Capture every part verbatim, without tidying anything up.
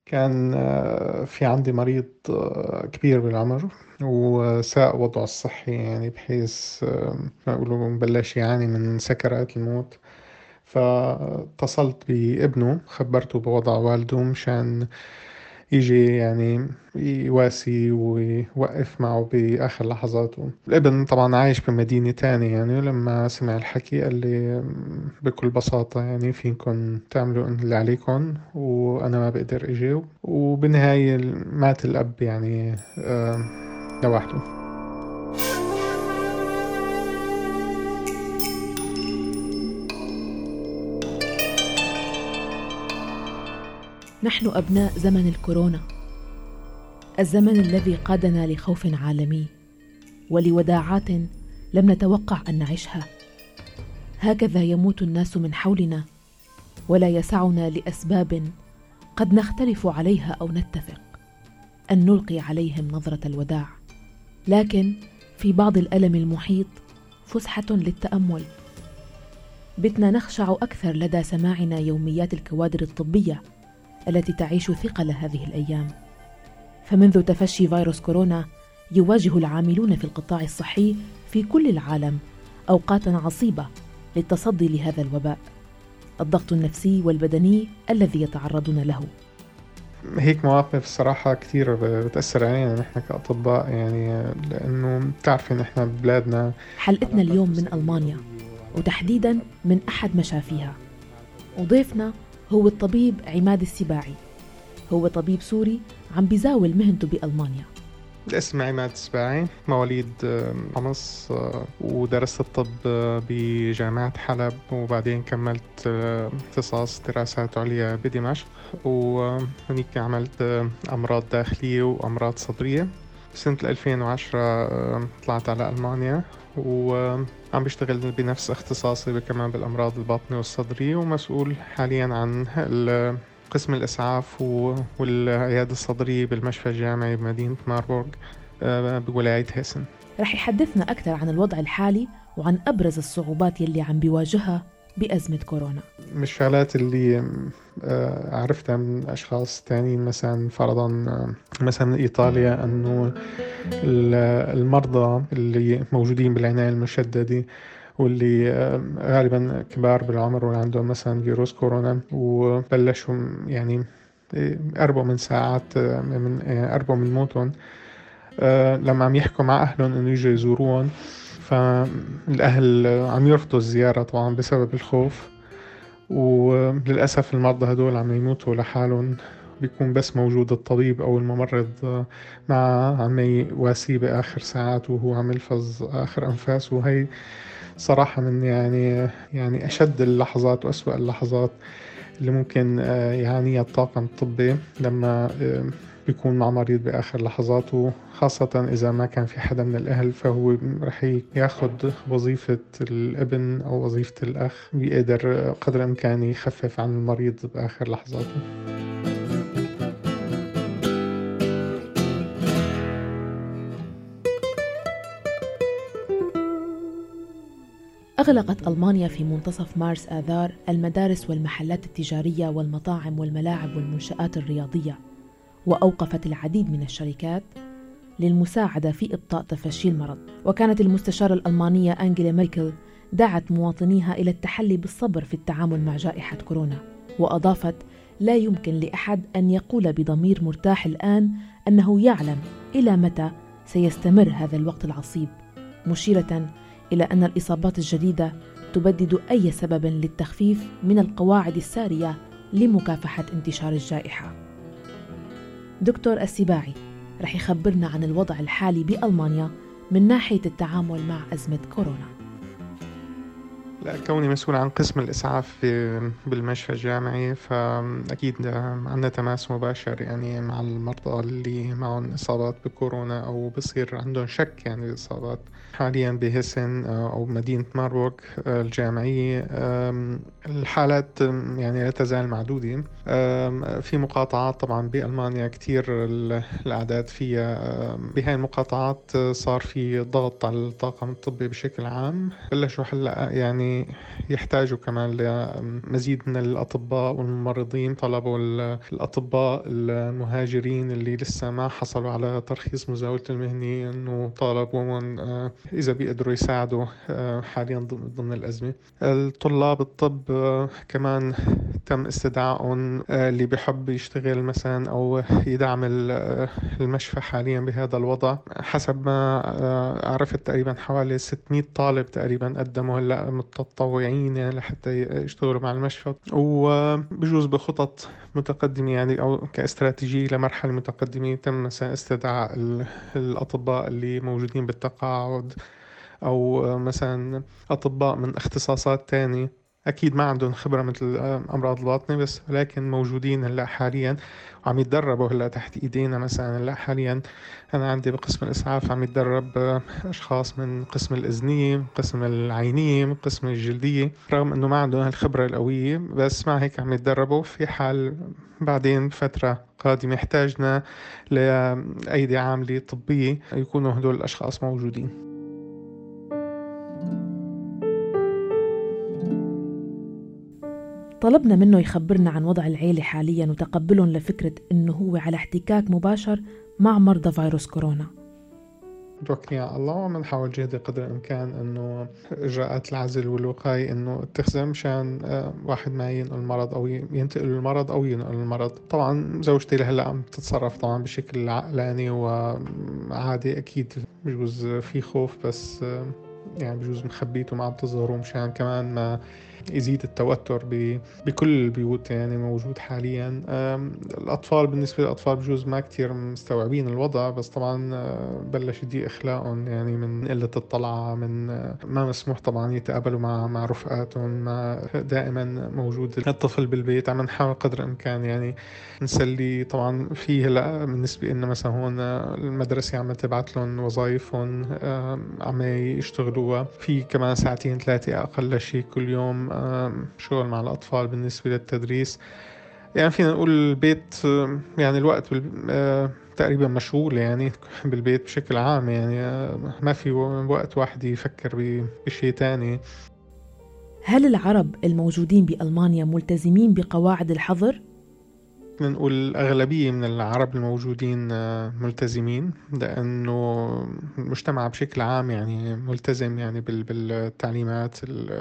كان آه، في عندي مريض آه، كبير بالعمر، وساء وضعه الصحي، يعني بحيث آه، ما يقولوا بلش يعاني من سكرات الموت. فاتصلت بابنه، خبرته بوضع والده مشان يجي يعني يواسي ويوقف معه بآخر لحظاته. الابن طبعا عايش بمدينة تانية، يعني لما سمع الحكي قال لي بكل بساطة يعني فيكن تعملوا اللي عليكن وأنا ما بقدر أجي. وبالنهاية مات الأب يعني آه، لوحده. نحن أبناء زمن الكورونا، الزمن الذي قادنا لخوف عالمي ولوداعات لم نتوقع أن نعيشها. هكذا يموت الناس من حولنا، ولا يسعنا لأسباب قد نختلف عليها أو نتفق أن نلقي عليهم نظرة الوداع. لكن في بعض الألم المحيط فسحة للتأمل. بتنا نخشع أكثر لدى سماعنا يوميات الكوادر الطبية التي تعيش ثقل هذه الأيام. فمنذ تفشي فيروس كورونا يواجه العاملون في القطاع الصحي في كل العالم أوقاتا عصيبة للتصدي لهذا الوباء، الضغط النفسي والبدني الذي يتعرضون له. هيك مواقف الصراحة كتير بتأثر علينا نحن كأطباء، يعني لأنه بتعرفي نحن ببلادنا. حلقتنا اليوم من ألمانيا، وتحديدا من أحد مشافيها، وضيفنا هو الطبيب عماد السباعي. هو طبيب سوري عم بيزاول مهنته بألمانيا. الاسم عماد السباعي، مواليد آه، حمص، آه، ودرست الطب آه، بجامعة حلب، وبعدين كملت آه، اختصاص دراسات عليا بدمشق، وهنيك عملت آه، أمراض داخلية وأمراض صدرية. سنة ألفين وعشرة آه، طلعت على ألمانيا، وعم بشتغل بنفس اختصاصي كمان بالأمراض الباطنة والصدرية، ومسؤول حاليا عن ال- قسم الإسعاف و- والعيادة الصدرية بالمشفى الجامعي بمدينة ماربورغ آه، بولاية هيسن. رح يحدثنا أكثر عن الوضع الحالي وعن أبرز الصعوبات يلي عم بيواجهها بأزمة كورونا. من الشغلات اللي آه، عرفتها من أشخاص تانيين، مثلا فرضا آه، مثلا إيطاليا، أنه ال- المرضى اللي موجودين بالعناية المشددة واللي آه، غالبا كبار بالعمر وعندهم مثلا فيروس كورونا، وبلشوا يعني آه، قربوا من ساعات آه، من آه، قربوا من موتهم، آه، لما عم يحكوا مع أهلهم إنه يجوا يزوروهم، فالأهل عم يرفضوا الزيارة طبعا بسبب الخوف. وللأسف المرضى هدول عم يموتوا لحالهم، بيكون بس موجود الطبيب أو الممرض آه، مع عم يواسيه بآخر ساعات وهو عم يلفظ آخر أنفاس. وهي صراحة من يعني يعني أشد اللحظات وأسوأ اللحظات اللي ممكن آه، يعانيها الطاقم الطبي لما آه، بيكون مع مريض بآخر لحظاته، خاصة إذا ما كان في حدا من الأهل، فهو رح ياخد وظيفة الابن أو وظيفة الأخ، بيقدر قدر الإمكان يخفف عن المريض بآخر لحظاته. أغلقت ألمانيا في منتصف مارس آذار المدارس والمحلات التجارية والمطاعم والملاعب والمنشآت الرياضية، وأوقفت العديد من الشركات للمساعدة في إبطاء تفشي المرض. وكانت المستشارة الألمانية أنجيلا ميركل دعت مواطنيها إلى التحلي بالصبر في التعامل مع جائحة كورونا، وأضافت: لا يمكن لأحد أن يقول بضمير مرتاح الآن أنه يعلم إلى متى سيستمر هذا الوقت العصيب، مشيرة إلى أن الإصابات الجديدة تبدد أي سبب للتخفيف من القواعد السارية لمكافحة انتشار الجائحة. دكتور السباعي رح يخبرنا عن الوضع الحالي بألمانيا من ناحية التعامل مع أزمة كورونا. لا، كوني مسؤول عن قسم الإسعاف في- بالمشفى الجامعي، فأكيد عندنا تماس مباشر يعني مع المرضى اللي معهم إصابات بكورونا أو بصير عندهم شك يعني بإصابات. حاليا بهيسن آه، أو مدينة ماربورغ آه، الجامعية، آم، الحالات آم، يعني لا تزال معدودة. آم، في مقاطعات طبعا بألمانيا كتير ال- الأعداد فيها. آم، بهاي المقاطعات آه، صار في ضغط على الطاقم الطبي بشكل عام. بلشوا هلا يعني يعني يحتاجوا كمان لمزيد من الأطباء والممرضين. طلبوا الأطباء المهاجرين اللي لسه ما حصلوا على ترخيص مزاولة المهنة أنه طالبوا إذا بيقدروا يساعدوا حاليا ضمن الأزمة. الطلاب الطب كمان تم استدعائهم، اللي بيحب يشتغل مثلا أو يدعم المشفى حاليا بهذا الوضع. حسب ما عرفت تقريبا حوالي ستمائة طالب تقريبا قدموا هلا متطوعين يعني لحتى يشتغلوا مع المشفى، وبجوز بخطط متقدمة يعني أو كاستراتيجية لمرحلة متقدمة تم مثلا استدعاء الأطباء اللي موجودين بالتقاعد، أو مثلا أطباء من اختصاصات تانية أكيد ما عندهم خبرة مثل أمراض الباطنة، بس لكن موجودين هلا حاليا وعم يتدربوا هلا تحت إيدينا. مثلا هلا حاليا أنا عندي بقسم الإسعاف عم يتدرب أشخاص من قسم الإذنية، من قسم العينية، من قسم الجلدية، رغم أنه ما عندهم الخبرة القوية، بس مع هيك عم يتدربوا في حال بعدين فترة قادمة احتاجنا لأيدي عاملة طبية يكونوا هدول الأشخاص موجودين. طلبنا منه يخبرنا عن وضع العيلة حاليا وتقبلهم لفكرة إنه هو على احتكاك مباشر مع مرضى فيروس كورونا. توكلي على الله ومن حاول جهدي قدر الإمكان إنه إجراءات العزل والوقاية إنه اتخذها مشان واحد ما ينقل المرض أو ينتقل المرض أو ينقل المرض. طبعا زوجتي لهلا عم تتصرف طبعا بشكل عقلاني وعادي. أكيد بجوز في خوف، بس يعني بجوز مخبيته ما عم تظهروا مشان كمان ما يزيد التوتر بكل البيوت يعني موجود حاليا. الأطفال، بالنسبة للأطفال بجوز ما كتير مستوعبين الوضع، بس طبعا بلش يضيق أخلاقهم يعني من قلة الطلعة، من ما مسموح طبعا يتقابلوا مع مع رفقاتهم، ما دائما موجود الطفل بالبيت. عم نحاول قدر الإمكان يعني نسلي. طبعا فيه هلا بالنسبة لنا مثلا هون المدرسة عم تبعت لهم وظائفهم عم يشتغلوها في كمان ساعتين ثلاثة أقل شيء كل يوم شغل مع الأطفال بالنسبة للتدريس. يعني فينا نقول البيت يعني الوقت تقريبا مشغول يعني بالبيت بشكل عام، يعني ما في وقت واحد يفكر بشيء تاني. هل العرب الموجودين بألمانيا ملتزمين بقواعد الحظر؟ نقول الأغلبية من العرب الموجودين ملتزمين، لأنه المجتمع بشكل عام يعني ملتزم يعني بالتعليمات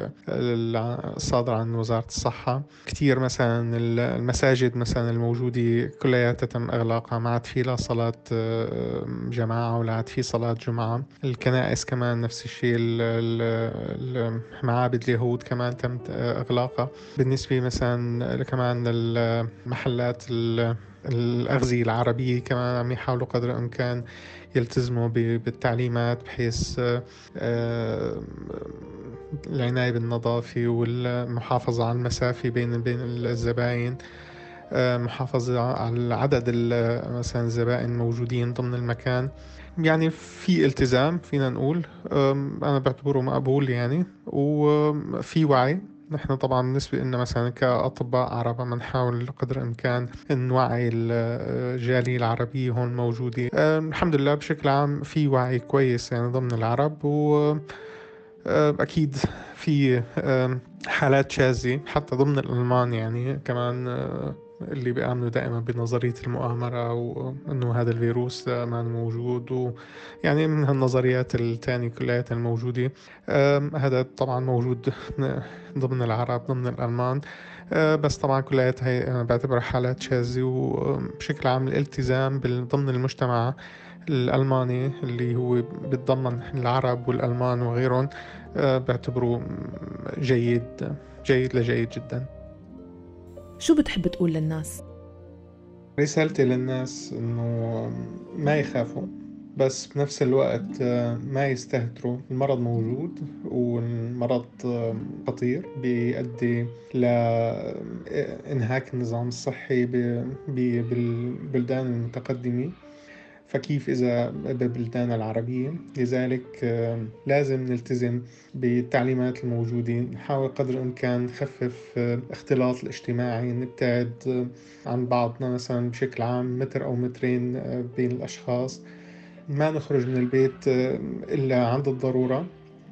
الصادرة عن وزارة الصحة. كتير مثلا المساجد مثلا الموجودة كلها تم إغلاقها، ما عاد في لا صلاة جماعة ولا عاد في صلاة جمعة. الكنائس كمان نفس الشيء، المعابد اليهود كمان تم إغلاقها. بالنسبة مثلا كمان المحلات الأغذية العربية كمان عم يحاولوا قدر الإمكان يلتزموا بالتعليمات بحيث العناية بالنظافة والمحافظة على المسافة بين بين الزبائن، محافظة على عدد مثلا الزبائن الموجودين ضمن المكان. يعني في التزام فينا نقول، أنا بعتبره مقبول يعني، وفي وعي. نحن طبعا بالنسبة لنا مثلا كأطباء عرب عم نحاول قدر الإمكان نوعي الجالية العربية هون موجودة. الحمد لله بشكل عام في وعي كويس يعني ضمن العرب، وأكيد في حالات شاذة حتى ضمن الألمان يعني كمان اللي بيآمنوا دائما بنظرية المؤامرة وأنه هذا الفيروس ما موجود، ويعني من هالنظريات الثانية كلها الموجودة. هذا طبعا موجود ضمن العرب ضمن الألمان، بس طبعا كلها هي أنا بعتبرها حالات شاذة. وبشكل عام الالتزام ضمن المجتمع الألماني اللي هو بيتضمن العرب والألمان وغيرهم بعتبره جيد جيد لجيد جدا. شو بتحب تقول للناس؟ رسالتي للناس إنه ما يخافوا، بس بنفس الوقت ما يستهتروا. المرض موجود والمرض خطير بيؤدي لإنهاك النظام الصحي بالبلدان المتقدمة، فكيف إذا ببلدان العربية؟ لذلك لازم نلتزم بالتعليمات الموجودة، نحاول قدر الإمكان نخفف الاختلاط الاجتماعي، نبتعد عن بعضنا مثلا بشكل عام متر أو مترين بين الأشخاص، ما نخرج من البيت إلا عند الضرورة.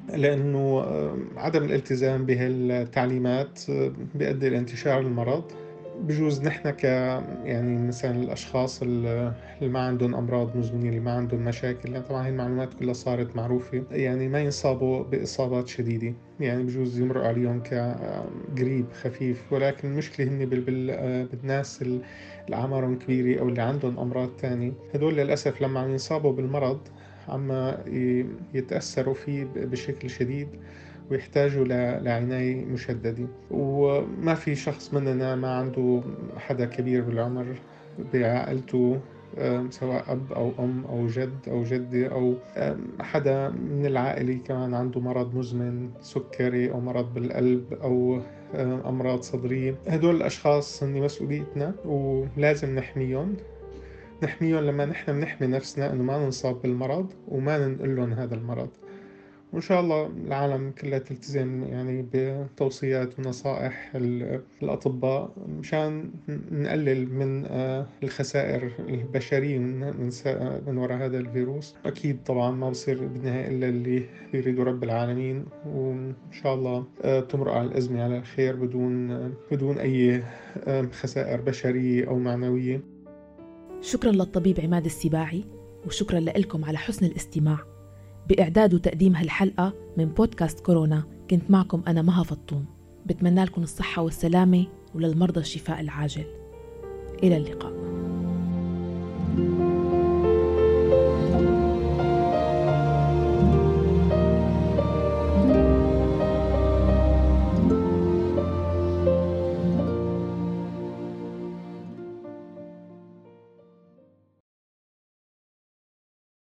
لأنه عدم الالتزام بهالتعليمات بيؤدي لانتشار المرض. بجوز نحن ك يعني مثلا الأشخاص اللي ما عندهم أمراض مزمنة، اللي ما عندهم مشاكل، يعني طبعا هي المعلومات كلها صارت معروفة، يعني ما ينصابوا بإصابات شديدة، يعني بجوز يمرق عليهم كقريب خفيف. ولكن المشكلة هن بال... بال... بالناس اللي أعمارهم كبيرة أو اللي عندهم أمراض تانية، هدول للأسف لما عم ينصابوا بالمرض عم يتأثروا فيه بشكل شديد ويحتاجوا لعناية مشددة. وما في شخص مننا ما عنده حدا كبير بالعمر بعائلته، سواء أب أو أم أو جد أو جدة أو حدا من العائلة كمان عنده مرض مزمن، سكري أو مرض بالقلب أو أمراض صدرية. هدول الأشخاص هن مسؤوليتنا ولازم نحميهم نحميهم لما نحن بنحمي نفسنا إنه ما ننصاب بالمرض وما ننقل لهم هذا المرض. وإن شاء الله العالم كلها تلتزم يعني بتوصيات ونصائح الأطباء مشان نقلل من الخسائر البشرية من من وراء هذا الفيروس. أكيد طبعا ما بصير بالنهاية إلا اللي يريده رب العالمين، وإن شاء الله تمرق على الأزمة على الخير بدون بدون أي خسائر بشرية أو معنوية. شكرا للطبيب عماد السباعي، وشكرا لكم على حسن الاستماع. بإعداد وتقديم هالحلقة من بودكاست كورونا كنت معكم أنا مها فطوم. بتمنى لكم الصحة والسلامة وللمرضى الشفاء العاجل. إلى اللقاء.